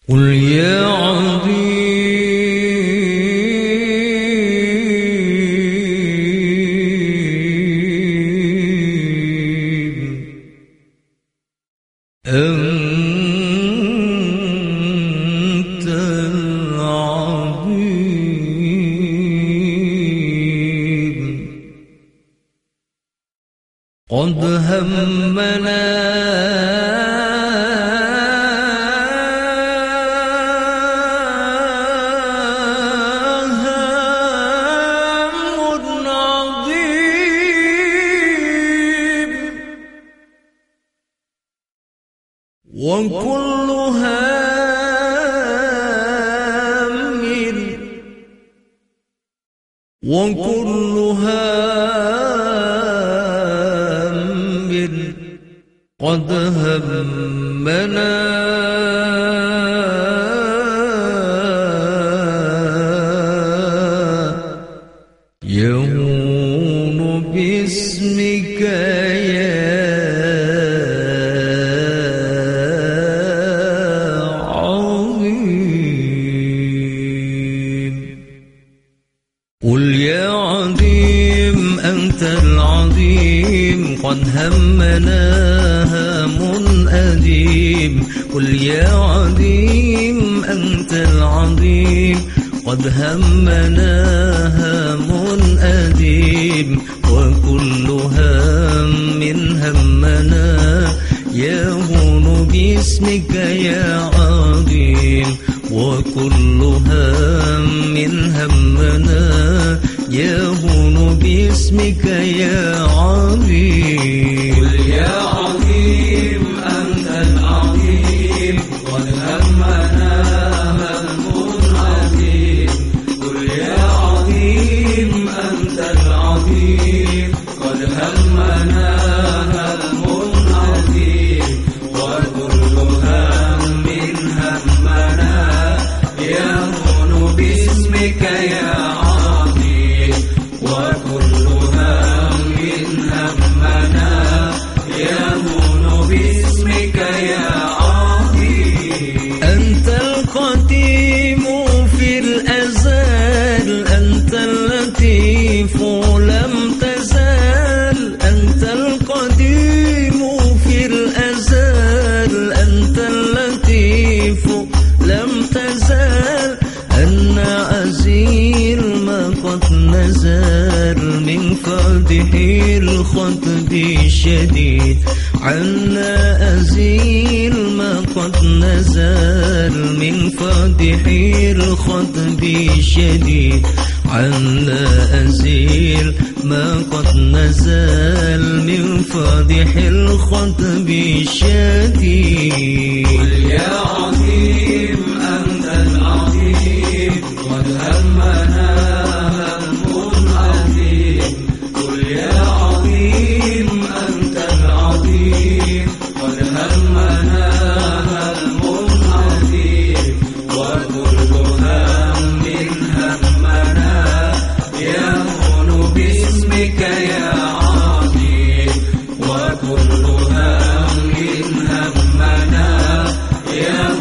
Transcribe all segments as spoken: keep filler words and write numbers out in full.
قل يا عظيم أنت العظيم قد همنا وكل هام وكل هام قد همنا يهون باسمك يا قل يا عظيم أنت العظيم قد همنا هام أديم قل يا عظيم أنت العظيم قد همنا هام أديم وكل هام همنا يهون باسمك يا عظيم وكل هام همنا يهون باسمك يا عظيم قل يا عظيم أنت العظيم قد همنا هم عظيم قل يا عظيم أنت العظيم قد همنا هم عظيم وكل هم همنا يهون باسمك يا عظيم وكل هم همنا يهون باسمك يا عظيم أنت القديم في الأزل أنت اللطيف لم تزال أنت القديم في الأزل أنت اللطيف لم تزال أن عزير ما قد نزل من فضح الخطب الشديد عنا أزيل ما قد نزل من فضح الخطب الشديد عنا أزيل ما قد نزل من فضح الخطب الشديد قل يا عظيم أنت العظيم قد همنا هم عظيم قل يا عظيم أنت العظيم قد همنا هم عظيم وكل هم همنا يهون باسمك يا عظيم وكل هم همنا يهون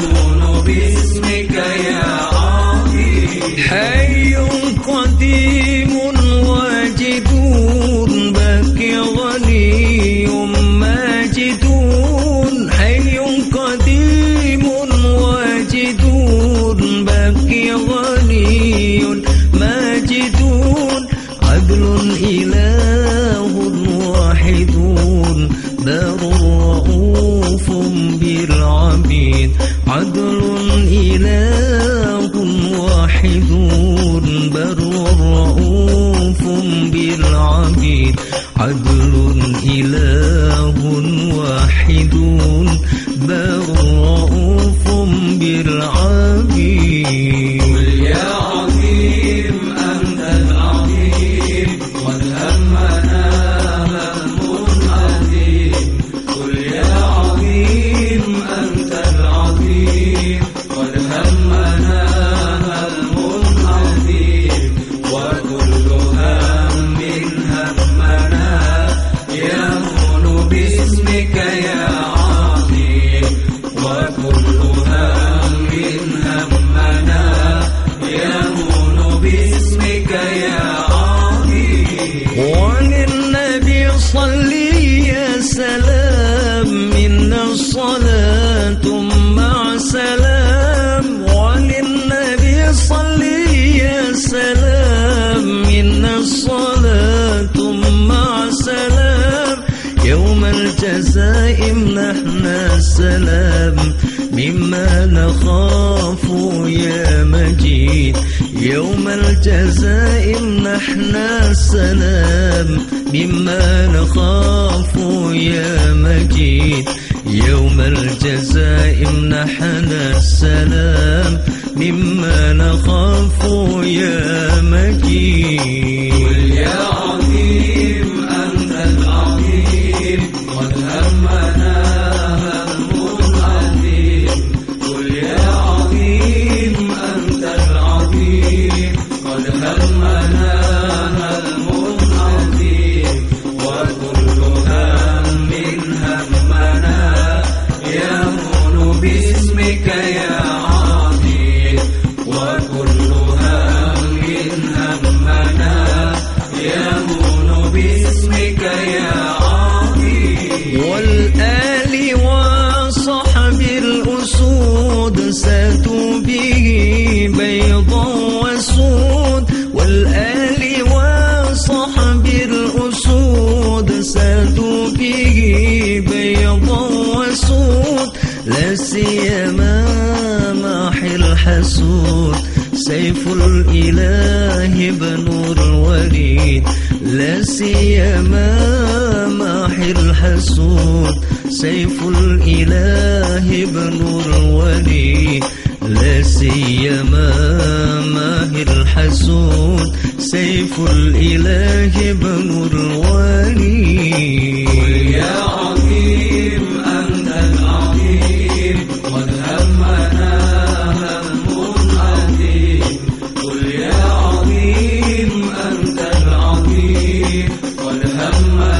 نحنا السلام مما نخاف يا مجيد يوم الجزاء امنحنا السلام مما نخاف يا مجيد يوم الجزاء امنحنا السلام مما نخاف يا مجيد. قل يا عظيم أنت العظيم قد همنا هم عظيم. قل يا عظيم أنت العظيم قد همنا هم عظيم. وكل هم همنا يهون باسمك يا عظيم. وكل هم همنا يهون باسمك يا عظيم. والآل وصحب الأسود ساتوا به بيضا وسود. والآل وصحب الأسود ساتوا به بيضا وسود. لا سيما ماحي الحسود سيف الإله بنو الوليد. لا سيما ماحي الحسود سيف الإله بنو الوليد. لا سيما ماحي الحسود سيف الإله بنو الوليد. قل يا عظيم أنت العظيم قد همنا هم عظيم. قل يا عظيم أنت العظيم قد همنا